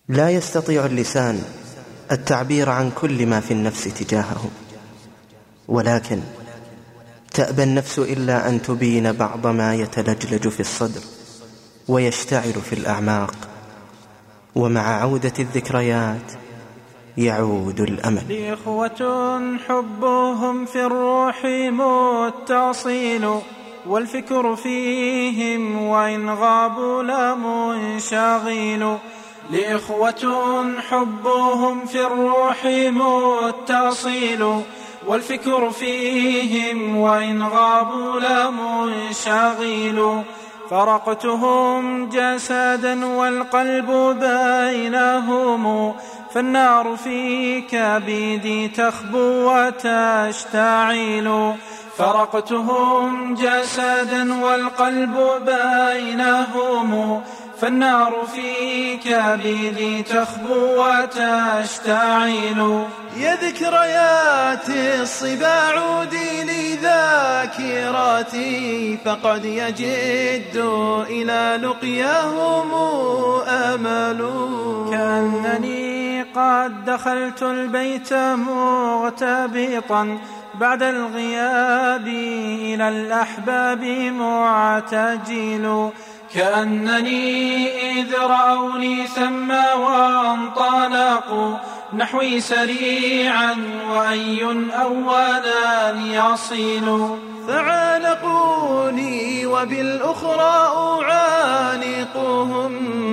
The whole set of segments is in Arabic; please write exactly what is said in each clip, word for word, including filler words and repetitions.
لا يستطيع اللسان التعبير عن كل ما في النفس تجاهه، ولكن تأبى النفس إلا أن تبين بعض ما يتلجلج في الصدر ويشتعل في الأعماق، ومع عودة الذكريات يعود الأمل. لي إخوة حبهم في الروح متصل، والفكر فيهم وإن غابوا لمنشغل. لإخوة حبهم في الروح متصل، والفكر فيهم وإن غابوا لمنشغل. فرقتهم جسدا والقلب بينهم، فالنار في كبدي تخبو وتشتعل. فرقتهم جسدا والقلب بينهم، فالنار في كبدي تخبو وتشتعل. يا ذكريات الصبا عودي لي ذاكراتي، فقد يجد إلى لقياهم أمل. كأنني قد دخلت البيت مغتبطا بعد الغياب إلى الأحباب معتجل. كأنني إذ رأوني ثم وانطلقوا نحوي سريعا، وأي أولا يصل. فعانقوني وبالأخرى أعانقهم،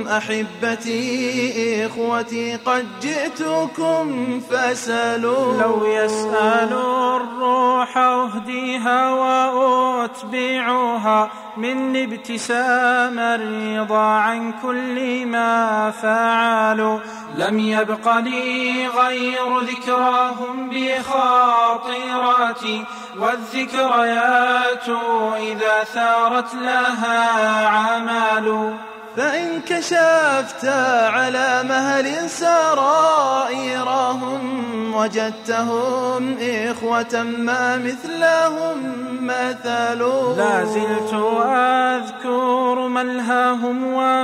أحبتي إخوتي قد جئتكم فاسألوا. لو يسألوا الروح أهديها وأتبعها، من ابتسام الرضا عن كل ما فعلوا. لم يبق لي غير ذكراهم بخاطراتي، والذكريات إذا ثارت لها عمل. فإن كشفت على مهل سرائرهم، وجدتهم إخوة ما مثلهم مثل. لا زلت أذكر ملهاهم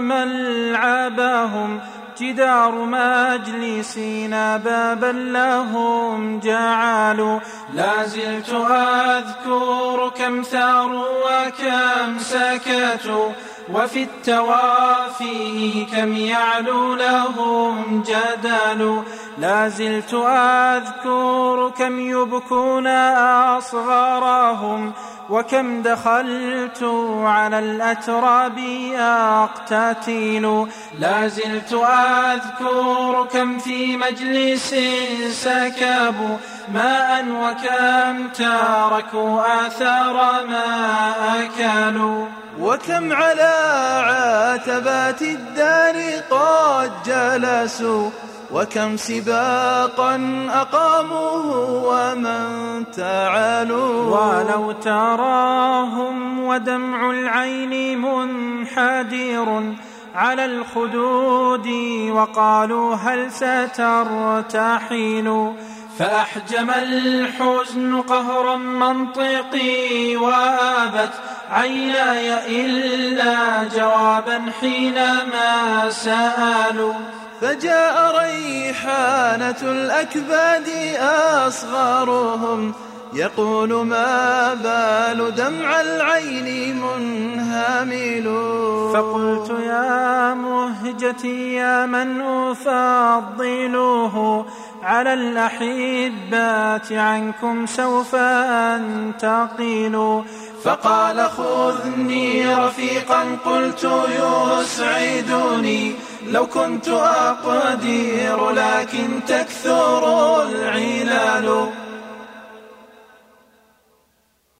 وملعبهم، جدار مجلسنا بابا لهم جعلوا. لا زلت أذكر كم ثاروا وكم سكتوا، وفي التوافيه كم يعلو لهم جدل. لا زلت أذكر كم يبكون أصغرهم، وكم دخلت على الأتراب أقتتل. لا زلت أذكر كم في مجلس سكبوا ماء، وكم تركوا آثار ما أكلوا. وكم على عتبات الدار قد جلسوا، وكم سباقا أقاموه ومن تعالوا. ولو تراهم ودمع العين منحدر على الخدود، وقالوا هل سترتحل. فأحجم الحزن قهرا منطقي، وابت عيناي إلا جوابا حينما سألوا. فجاء ريحانة الأكباد أصغرهم، يقول ما بال دمع العين منهمل. فقلت يا مهجتي يا من أفضله على الأحبات، عنكم سوف أنتقل. فقال خذني رفيقا، قلت يسعدني لو كنت أقدر، لكن تكثر العلال.